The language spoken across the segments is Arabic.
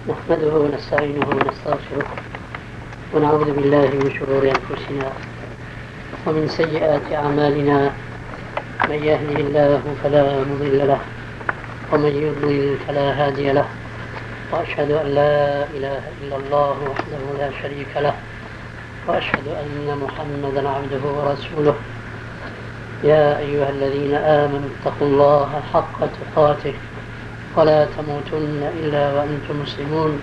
نحمده ونستعينه ونستغفره ونعوذ بالله من شرور أنفسنا ومن سيئات أعمالنا. من يهده الله فلا مضل له ومن يضلل فلا هادي له، وأشهد أن لا إله إلا الله وحده لا شريك له، وأشهد أن محمدا عبده ورسوله. يا أيها الذين آمنوا اتقوا الله حق تقاته ولا تموتن إلا وأنتم مسلمون.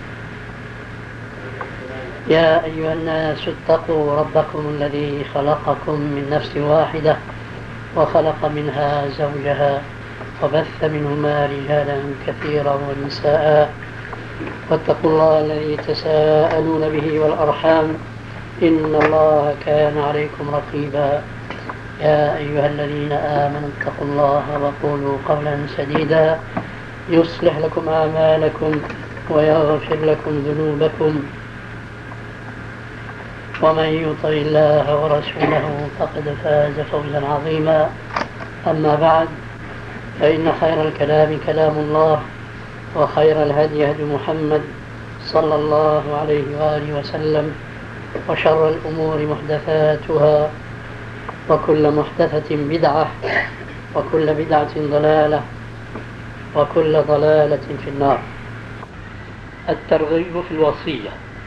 يا أيها الناس اتقوا ربكم الذي خلقكم من نفس واحدة وخلق منها زوجها وبث منهما رجالا كثيرا ونساء، واتقوا الله الذي تساءلون به والأرحام إن الله كان عليكم رقيبا. يا أيها الذين آمنوا اتقوا الله وقولوا قولا سديدا يصلح لكم أعمالكم ويغفر لكم ذنوبكم، ومن يطع الله ورسوله فقد فاز فوزا عظيما. أما بعد، فإن خير الكلام كلام الله، وخير الهدي هدي محمد صلى الله عليه وآله وسلم، وشر الأمور محدثاتها، وكل محدثة بدعة، وكل بدعة ضلالة، وكل ضلالة في النار. الترغيب في الوصية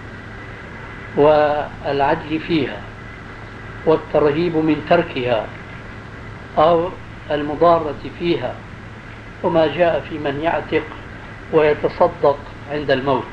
والعدل فيها، والترهيب من تركها أو المضارة فيها، وما جاء في من يعتق ويتصدق عند الموت.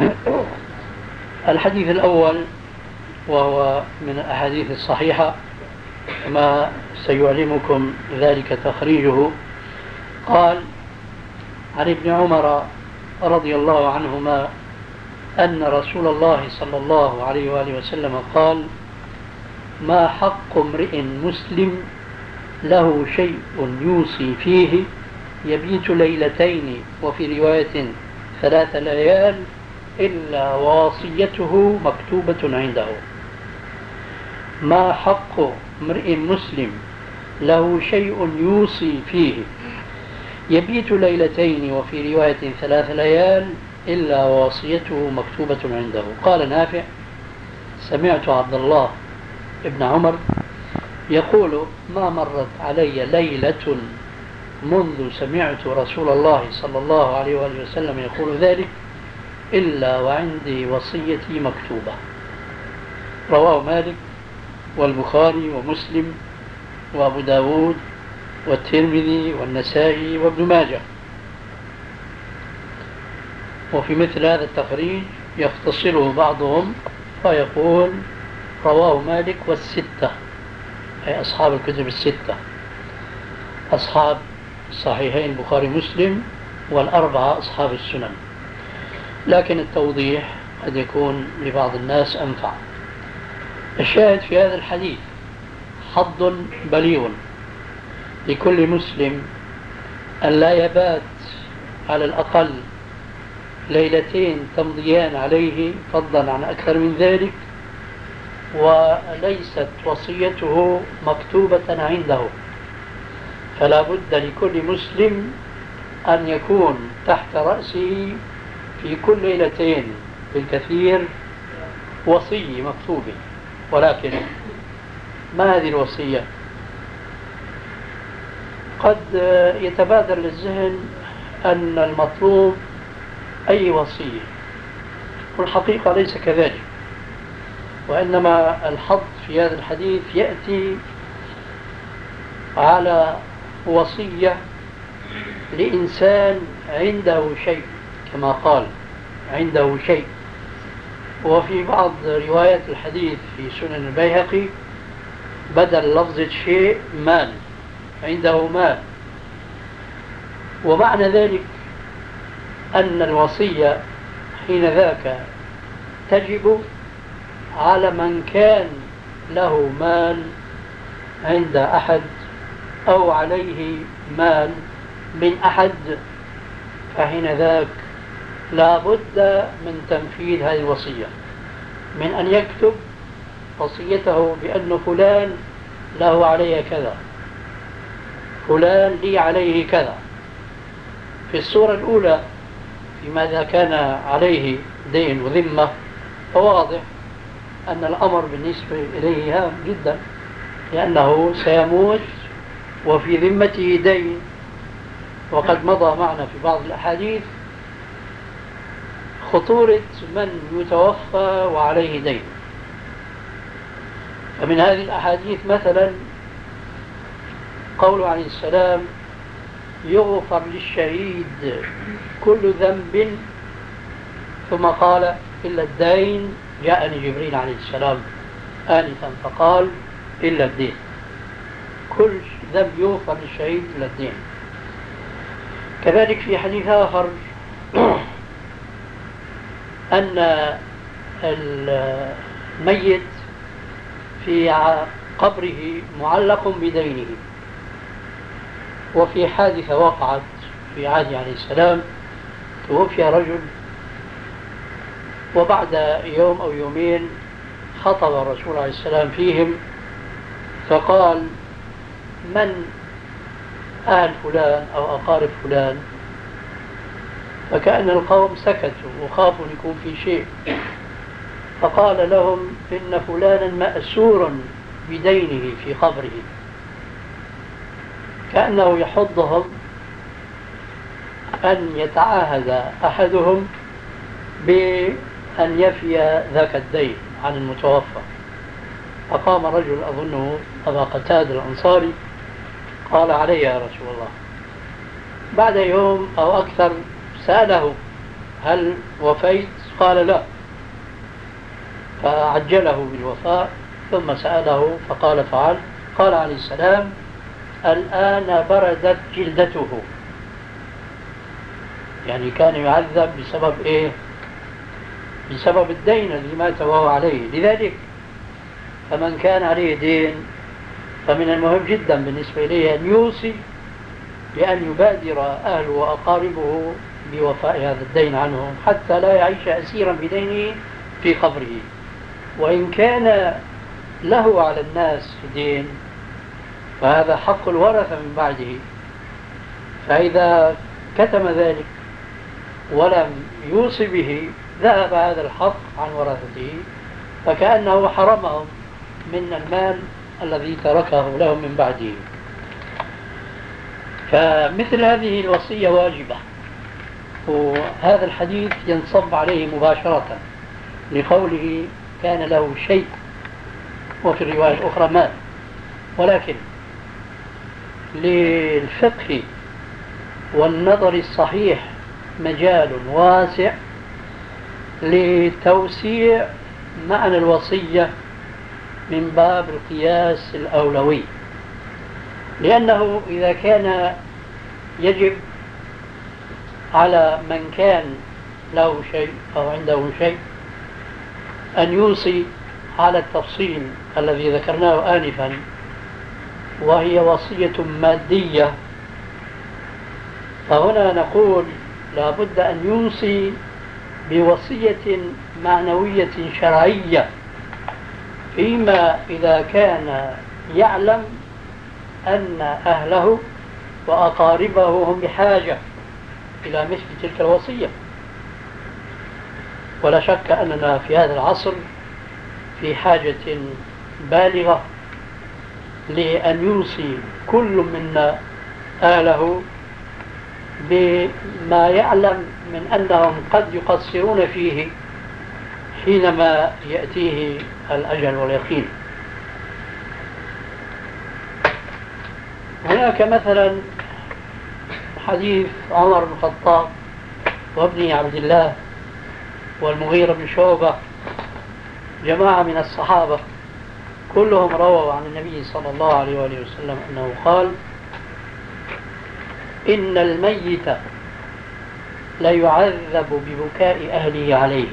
الحديث الأول، وهو من الأحاديث الصحيحة ما سيعلمكم ذلك تخريجه، قال عن ابن عمر رضي الله عنهما أن رسول الله صلى الله عليه وآله وسلم قال: ما حق امرئ مسلم له شيء يوصي فيه يبيت ليلتين وفي رواية 3 ليال إلا وصيته مكتوبة عنده. ما حق امرئ مسلم له شيء يوصي فيه يبيت ليلتين وفي رواية 3 ليال إلا وصيته مكتوبة عنده. قال نافع: سمعت عبد الله ابن عمر يقول: ما مرت علي ليلة منذ سمعت رسول الله صلى الله عليه وآله وسلم يقول ذلك إلا وعندي وصيتي مكتوبة. رواه مالك والبخاري ومسلم وأبو داود والترمذي والنسائي وابن ماجه. وفي مثل هذا التخريج يختصره بعضهم فيقول: رواه مالك والستة، أي أصحاب الكتب الستة، أصحاب الصحيحين البخاري مسلم، والأربعة أصحاب السنن. لكن التوضيح قد يكون لبعض الناس أنفع. الشاهد في هذا الحديث حظ بليغ لكل مسلم أن لا يبات على الأقل ليلتين تمضيان عليه، فضلا عن أكثر من ذلك، وليست وصيته مكتوبة عنده. فلا بد لكل مسلم أن يكون تحت رأسه في كل ليلتين بالكثير وصية مكتوبة. ولكن ما هذه الوصية؟ قد يتبادر للذهن أن المطلوب أي وصية، والحقيقة ليس كذلك، وإنما الحظ في هذا الحديث يأتي على وصية لإنسان عنده شيء، كما قال عنده شيء. وفي بعض روايات الحديث في سنن البيهقي بدل لفظة شيء مال، عنده مال. ومعنى ذلك أن الوصية حين ذاك تجب على من كان له مال عند أحد أو عليه مال من أحد، فحين ذاك لا بد من تنفيذ هذه الوصية، من أن يكتب وصيته بأن فلان له علي كذا، فلان لي عليه كذا. في الصورة الأولى فيما إذا كان عليه دين وذمة فواضح أن الأمر بالنسبة إليه هام جدا، لأنه سيموت وفي ذمته دين، وقد مضى معنا في بعض الأحاديث خطورة من يتوفى وعليه دين. فمن هذه الأحاديث مثلا قوله عليه السلام: يغفر للشهيد كل ذنب، ثم قال: إلا الدين. جاءني جبريل عليه السلام آنفا فقال: إلا الدين. كل ذنب يغفر للشهيد إلا الدين. كذلك في حديث آخر أن الميت في قبره معلق بدينه. وفي حادثة وقعت في عهد عليه السلام، توفي رجل، وبعد يوم أو يومين خطب الرسول عليه السلام فيهم فقال: من أهل فلان أو أقارب فلان؟ فكأن القوم سكتوا وخافوا يكون في شيء، فقال لهم: إن فلانا مأسور بدينه في قبره، كأنه يحضهم أن يتعاهد أحدهم بأن يفي ذاك الدين عن المتوفى. فقام رجل أظنه أبا قتادة الأنصاري قال: علي يا رسول الله. بعد يوم أو أكثر سأله: هل وفيت؟ قال: لا. فعجله بالوفاء، ثم سأله فقال: فعل. قال عليه السلام: الآن بردت جلدته. يعني كان يعذب بسبب إيه؟ بسبب الدين الذي مات وهو عليه. لذلك فمن كان عليه دين فمن المهم جدا بالنسبة إليه أن يوصي بأن يبادر أهله وأقاربه بوفاء هذا الدين عنهم، حتى لا يعيش أسيرا بدينه في قبره. وإن كان له على الناس دين فهذا حق الورثة من بعده، فإذا كتم ذلك ولم يوصي به ذهب هذا الحق عن ورثته، فكأنه حرمهم من المال الذي تركه لهم من بعده. فمثل هذه الوصية واجبة، وهذا الحديث ينصب عليه مباشرة لقوله: كان له شيء، وفي الرواية الأخرى مال. ولكن للفقه والنظر الصحيح مجال واسع لتوسيع معنى الوصية من باب القياس الأولوي، لأنه إذا كان يجب على من كان له شيء أو عنده شيء أن يوصي على التفصيل الذي ذكرناه آنفا، وهي وصية مادية، فهنا نقول لا بد أن يوصي بوصية معنوية شرعية، فيما إذا كان يعلم أن أهله وأقاربه هم بحاجة إلى مثل تلك الوصية. ولا شك أننا في هذا العصر في حاجة بالغة لأن يوصي كل منا أهله بما يعلم من أنهم قد يقصرون فيه حينما يأتيه الأجل واليقين. هناك مثلا حديث عمر بن الخطاب وابنه عبد الله والمغيرة بن شعبة، جماعة من الصحابة كلهم رووا عن النبي صلى الله عليه وآله وسلم أنه قال: إن الميت ليعذب ببكاء أهله عليه.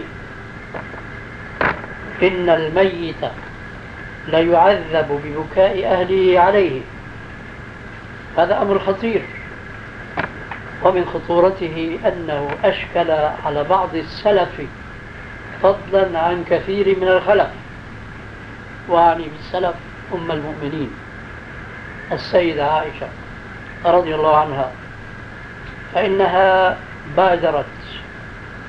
إن الميت ليعذب ببكاء أهله عليه. هذا أمر خطير، ومن خطورته أنه أشكل على بعض السلف فضلا عن كثير من الخلف. وعني بالسلف أم المؤمنين السيدة عائشة رضي الله عنها، فإنها بادرت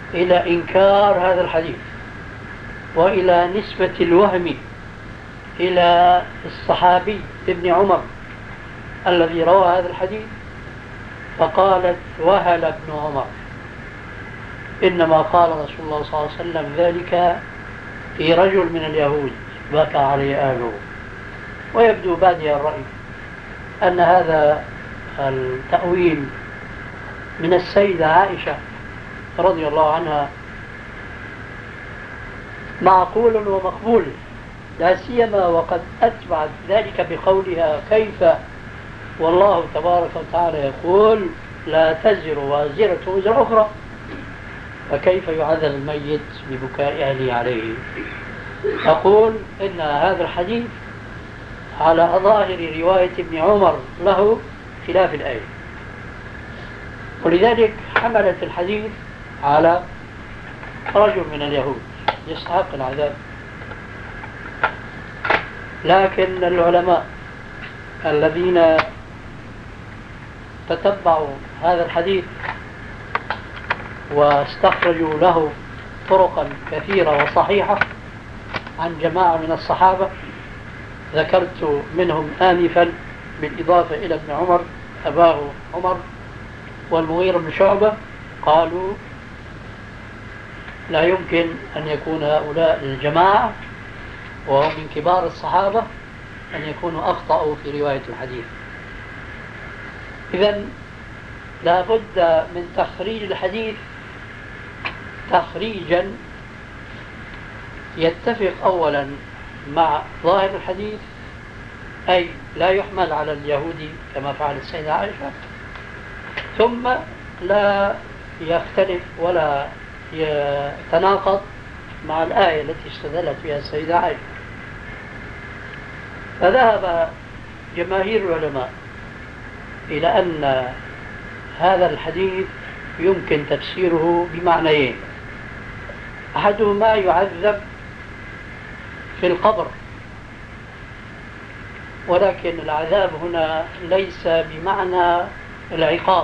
إلى إنكار هذا الحديث وإلى نسبة الوهم إلى الصحابي ابن عمر الذي روى هذا الحديث، فقالت: وهل ابن عمر، إنما قال رسول الله صلى الله عليه وسلم ذلك في رجل من اليهود بكى عليه أهله. ويبدو بادي الرأي أن هذا التأويل من السيدة عائشة رضي الله عنها معقول ومقبول، لا سيما وقد أتبعت ذلك بقولها: كيف والله تبارك وتعالى يقول: لا تزر وازرة وزر أخرى، فكيف يعذب الميت ببكاء أهله عليه؟ أقول إن هذا الحديث على ظاهر رواية ابن عمر له خلاف الآية، ولذلك حملت الحديث على رجل من اليهود يستحق العذاب. لكن العلماء الذين تتبعوا هذا الحديث واستخرجوا له طرقا كثيرة وصحيحة عن جماعة من الصحابة، ذكرت منهم آنفا بالإضافة إلى ابن عمر أباه عمر والمغيرة بن شعبة، قالوا لا يمكن أن يكون هؤلاء الجماعة وهم من كبار الصحابة أن يكونوا أخطأوا في رواية الحديث. إذن لا بد من تخريج الحديث تخريجا يتفق أولا مع ظاهر الحديث، أي لا يحمل على اليهودي كما فعل السيدة عائشة، ثم لا يختلف ولا يتناقض مع الآية التي استدلت بها السيدة عائشة. فذهب جماهير العلماء إلى أن هذا الحديث يمكن تفسيره بمعنيين: أحدهما يعذب في القبر، ولكن العذاب هنا ليس بمعنى العقاب،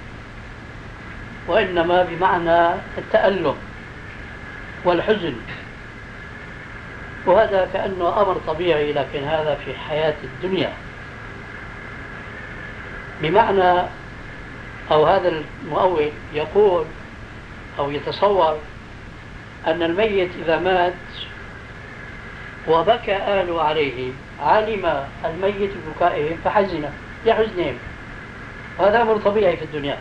وإنما بمعنى التألم والحزن، وهذا كأنه أمر طبيعي، لكن هذا في حياة الدنيا. بمعنى أو هذا المؤول يقول أو يتصور أن الميت إذا مات وبكى أهله عليه علم الميت ببكائهم فحزن لحزنهم، وهذا أمر طبيعي في الدنيا.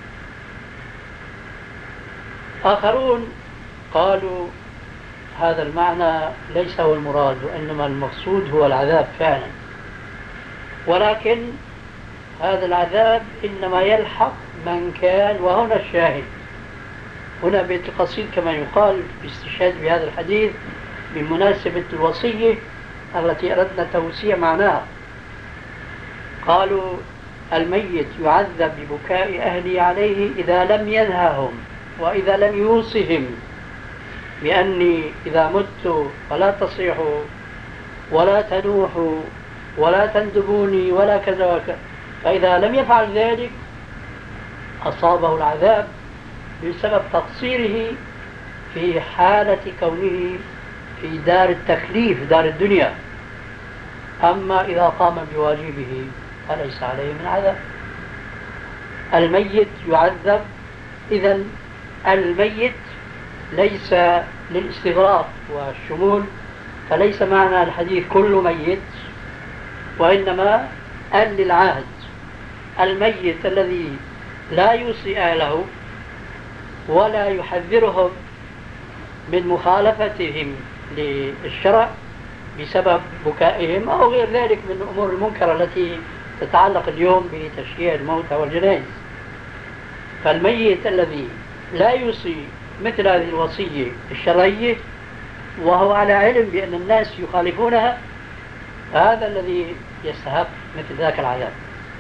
آخرون قالوا هذا المعنى ليس هو المراد، وإنما المقصود هو العذاب فعلا، ولكن هذا العذاب إنما يلحق من كان، وهنا الشاهد هنا بيت القصيد كما يقال باستشهاد بهذا الحديث بمناسبة الوصية التي أردنا توسيع معناها. قالوا: الميت يعذب ببكاء أهلي عليه إذا لم ينههم وإذا لم يوصهم بأني إذا مت فلا تصيحوا ولا تنوحوا ولا تندبوني ولا كذا وكذا، فإذا لم يفعل ذلك أصابه العذاب بسبب تقصيره في حالة كونه في دار التكليف دار الدنيا، أما إذا قام بواجبه فليس عليه من عذاب. الميت يعذب، إذن الميت ليس للاستغراق والشمول، فليس معنى الحديث كل ميت، وإنما للعهد. الميت الذي لا يوصي أهله ولا يحذرهم من مخالفتهم للشرع بسبب بكائهم أو غير ذلك من الأمور المنكرة التي تتعلق اليوم بتشييع الموتى والجنائز. فالميت الذي لا يوصي مثل هذه الوصية الشرعية وهو على علم بأن الناس يخالفونها، هذا الذي يستحق مثل ذاك العذاب.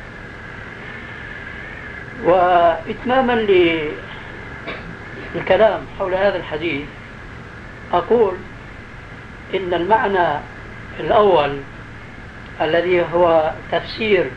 وإتماما للكلام حول هذا الحديث أقول إن المعنى الأول الذي هو تفسير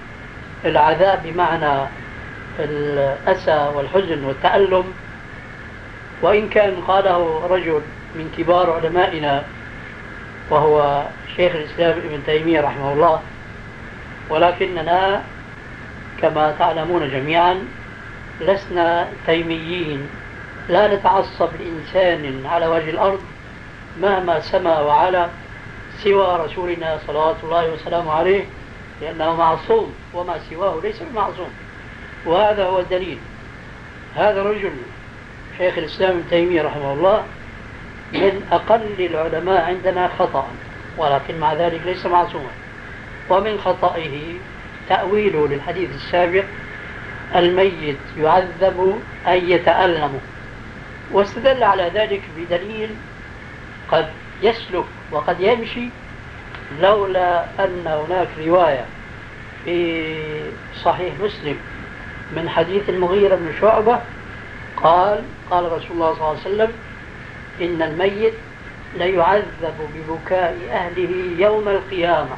العذاب بمعنى الأسى والحزن والتألم وإن كان قاله رجل من كبار علمائنا وهو شيخ الإسلام ابن تيمية رحمه الله، ولكننا كما تعلمون جميعا لسنا تيميين، لا نتعصب لإنسان على وجه الأرض مهما سما وعلا سوى رسولنا صلوات الله وسلامه عليه، لأنه معصوم وما سواه ليس بمعصوم. وهذا هو الدليل. هذا الرجل شيخ الإسلام ابن تيمية رحمه الله من أقل العلماء عندنا خطأ، ولكن مع ذلك ليس معصوما. ومن خطئه تأويله للحديث السابق الميت يعذب أي يتألم، واستدل على ذلك بدليل قد يسلك وقد يمشي، لولا أن هناك رواية في صحيح مسلم من حديث المغيرة بن شعبة قال رسول الله صلى الله عليه وسلم: إن الميت ليعذب ببكاء أهله يوم القيامة.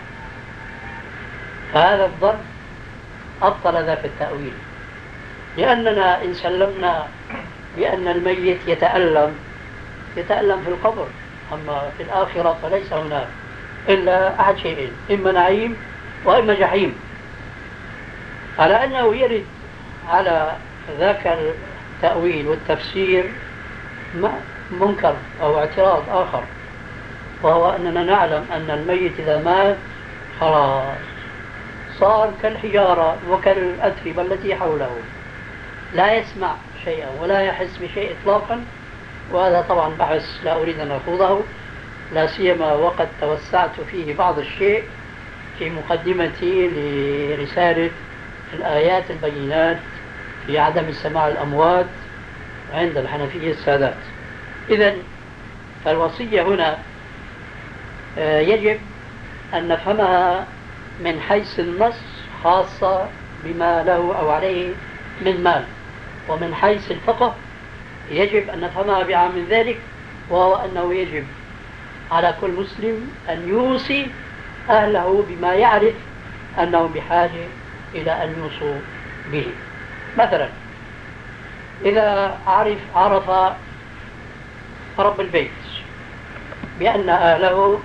فهذا الضرب أبطل ذاك التأويل، لأننا إن سلمنا بأن الميت يتألم في القبر، أما في الآخرة فليس هناك إلا أحد شيئين: إما نعيم وإما جحيم. على أنه يرد على ذاك التأويل والتفسير منكر أو اعتراض آخر، وهو أننا نعلم أن الميت إذا مات خلاص صار كالحجارة وكالأتربة التي حوله، لا يسمع شيئا ولا يحس بشيء إطلاقا. وهذا طبعا بحث لا أريد أن أخوضه، لا سيما وقد توسعت فيه بعض الشيء في مقدمتي لرسالة الآيات البينات في عدم سماع الأموات عند الحنفية السادات. إذن فالوصية هنا يجب أن نفهمها من حيث النص، خاصة بما له أو عليه من مال، ومن حيث الفقه يجب أن نفهمها بعام من ذلك، وهو أنه يجب على كل مسلم أن يوصي أهله بما يعرف أنهم بحاجة إلى أن يوصوا به. مثلا إذا عرف رب البيت بأن أهله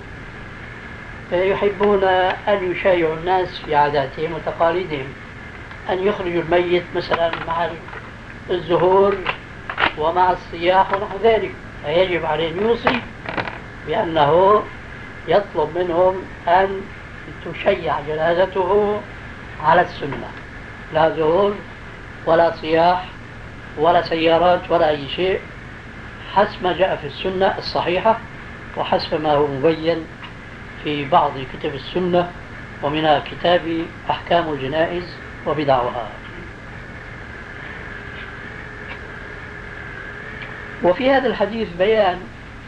يحبون أن يشايعوا الناس في عاداتهم وتقاليدهم، أن يخرجوا الميت مثلا مع الزهور ومع الصياح ونحو ذلك، فيجب عليه أن يوصي بأنه يطلب منهم أن تشيع جنازته على السنة، لا زهور ولا صياح ولا سيارات ولا أي شيء، حسب ما جاء في السنة الصحيحة وحسب ما هو مبين في بعض كتب السنة، ومنها كتاب أحكام الجنائز وبدعها. وفي هذا الحديث بيان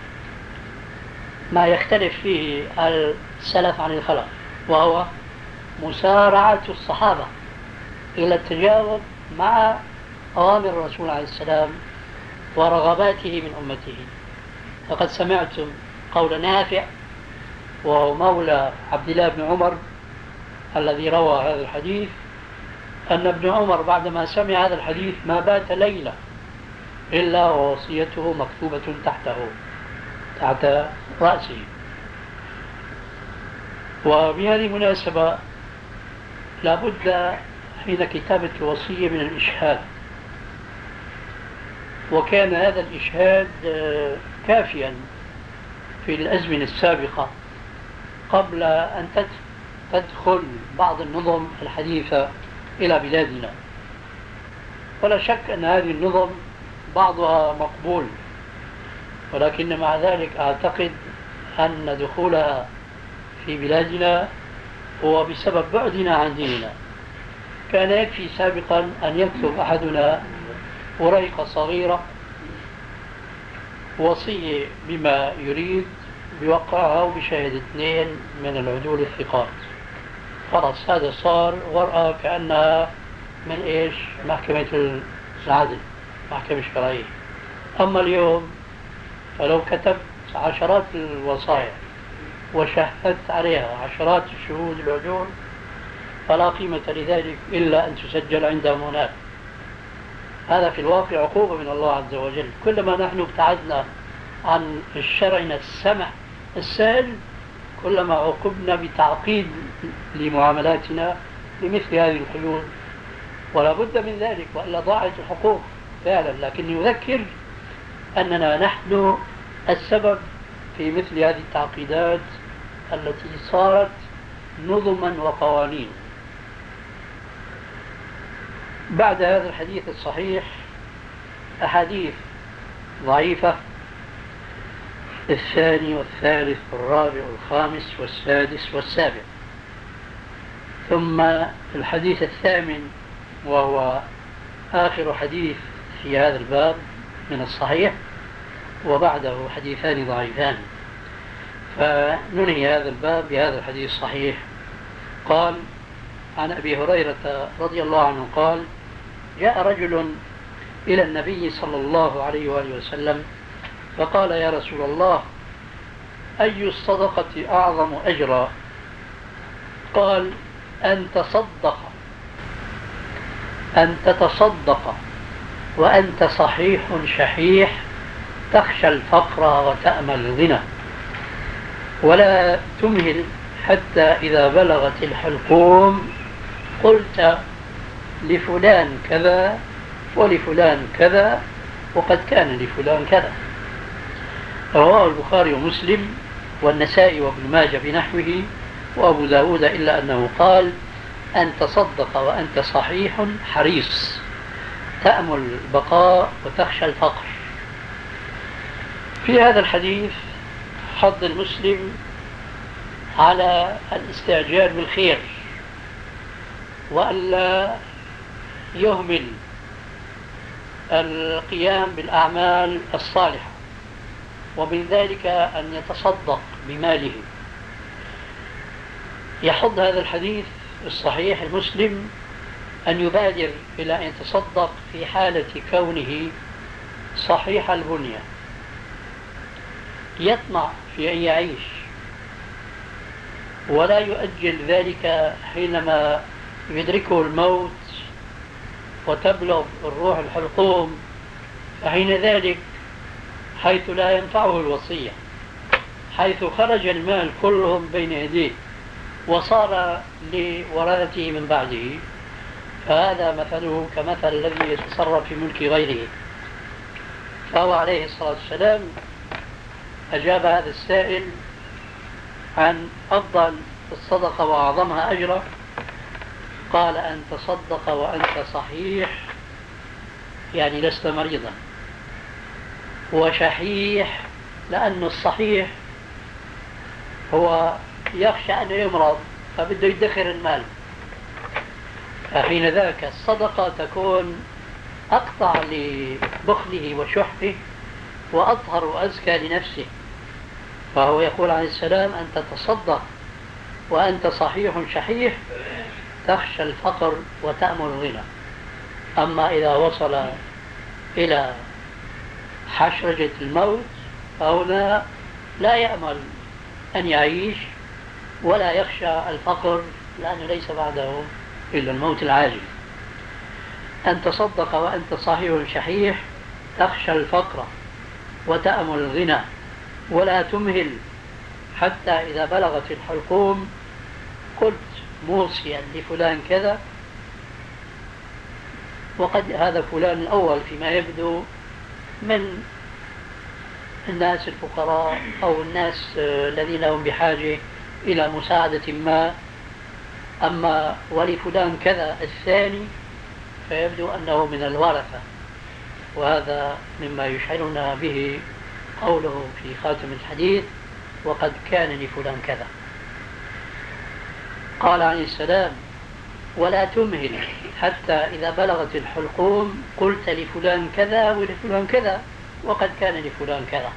ما يختلف فيه السلف عن الخلف، وهو مسارعة الصحابة إلى التجاوب مع أوامر الرسول عليه السلام ورغباته من أمته. فقد سمعتم قول نافع وهو مولى عبد الله بن عمر الذي روى هذا الحديث، أن ابن عمر بعدما سمع هذا الحديث ما بات ليلة إلا ووصيته مكتوبة تحت رأسه. وبهذه المناسبة لابد حين كتابة الوصية من الإشهاد، وكان هذا الإشهاد كافيا في الأزمنة السابقة قبل أن تدخل بعض النظم الحديثة إلى بلادنا. ولا شك أن هذه النظم بعضها مقبول، ولكن مع ذلك أعتقد أن دخولها في بلادنا هو بسبب بعدنا عن ديننا. كان يكفي سابقا أن يكتب أحدنا ورقة صغيرة وصية بما يريد بوقعها وبشهادة اثنين من العدول الثقات، خلاص هذا صار ورقة كأنها من محكمة العدل، محكمة شرعية. أما اليوم فلو كتبت عشرات الوصايا وشهدت عليها عشرات الشهود العدول فلا قيمة لذلك إلا أن تسجل عندهم هناك. هذا في الواقع عقوبة من الله عز وجل. كلما نحن ابتعدنا عن الشرع السمح السهل كلما عوقبنا بتعقيد لمعاملاتنا بمثل هذه الحلول، ولا بد من ذلك وإلا ضاعت الحقوق فعلا. لكن يذكر أننا نحن السبب في مثل هذه التعقيدات التي صارت نظما وقوانين. بعد هذا الحديث الصحيح أحاديث ضعيفة، الثاني والثالث والرابع والخامس والسادس والسابع. ثم الحديث الثامن وهو آخر حديث في هذا الباب من الصحيح، وبعده حديثان ضعيفان، فننهي هذا الباب بهذا الحديث الصحيح. قال عن أبي هريرة رضي الله عنه قال: جاء رجل إلى النبي صلى الله عليه وآله وسلم فقال: يا رسول الله، أي الصدقة أعظم أجرا؟ قال: أن تتصدق وأنت صحيح شحيح تخشى الفقر وتأمل الغنى، ولا تمهل حتى إذا بلغت الحلقوم قلت لفلان كذا ولفلان كذا وقد كان لفلان كذا. رواه البخاري ومسلم والنسائي وابن ماجه بنحوه وأبو داود، إلا أنه قال: أن تصدق وأنت صحيح حريص تأمل البقاء وتخشى الفقر. في هذا الحديث حض المسلم على الاستعجال بالخير وألا يهمل القيام بالأعمال الصالحة، ومن ذلك أن يتصدق بماله. يحض هذا الحديث الصحيح المسلم أن يبادر إلى أن يتصدق في حالة كونه صحيح البنية، يطمع في أن يعيش ولا يؤجل ذلك حينما يدركه الموت وتبلغ الروح الحلقوم، فحين ذلك حيث لا ينفعه الوصية، حيث خرج المال كلهم بين يديه وصار لورثته من بعده، فهذا مثله كمثل الذي يتصرف في ملك غيره. فهو عليه الصلاة والسلام أجاب هذا السائل عن أفضل الصدقة وأعظمها أجرا، قال: أن تصدق وأنت صحيح، يعني لست مريضا، وشحيح، لأن الصحيح هو يخشى أن يمرض فبده يدخر المال، فحين ذاك الصدقة تكون أقطع لبخله وشحه وأطهر وأزكى لنفسه. فهو يقول عليه السلام: أن تتصدق وأنت صحيح شحيح تخشى الفقر وتأمل الغنى. أما إذا وصل إلى حشرجة الموت فهنا لا يأمل أن يعيش ولا يخشى الفقر، لأنه ليس بعده إلا الموت العاجل. أن تصدق وأنت صحيح شحيح تخشى الفقر وتأمل الغنى، ولا تمهل حتى إذا بلغت الحلقوم قلت موصيا لفلان كذا، وقد هذا فلان الأول فيما يبدو من الناس الفقراء أو الناس الذين هم بحاجة إلى مساعدة ما. أما ولفلان كذا الثاني فيبدو أنه من الورثة، وهذا مما يشعرنا به قوله في خاتم الحديث: وقد كان لفلان كذا. قال عليه السلام: ولا تمهل حتى إذا بلغت الحلقوم قلت لفلان كذا ولفلان كذا وقد كان لفلان كذا.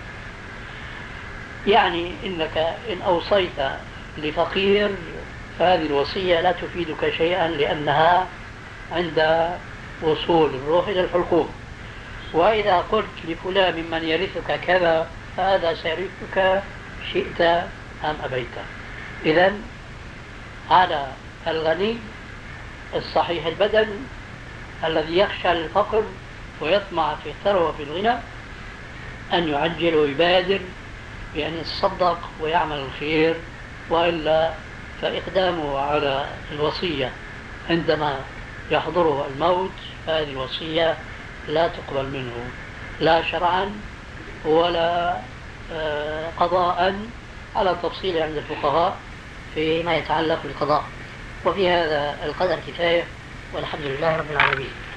يعني إنك إن أوصيت لفقير فهذه الوصية لا تفيدك شيئا، لأنها عند وصول الروح إلى الحلقوم. وإذا قلت لفلان ممن يرثك كذا فهذا سيرثك شئت أم أبيت. إذن على الغني الصحيح البدن الذي يخشى الفقر ويطمع في الثروة وفي الغنى أن يعجل ويبادر بأن يتصدق ويعمل الخير، وإلا فإقدامه على الوصية عندما يحضره الموت هذه الوصية لا تقبل منه لا شرعا ولا قضاء، على تفصيل عند الفقهاء فيما يتعلق بالقضاء. وفي هذا القدر كفاية، والحمد لله رب العالمين.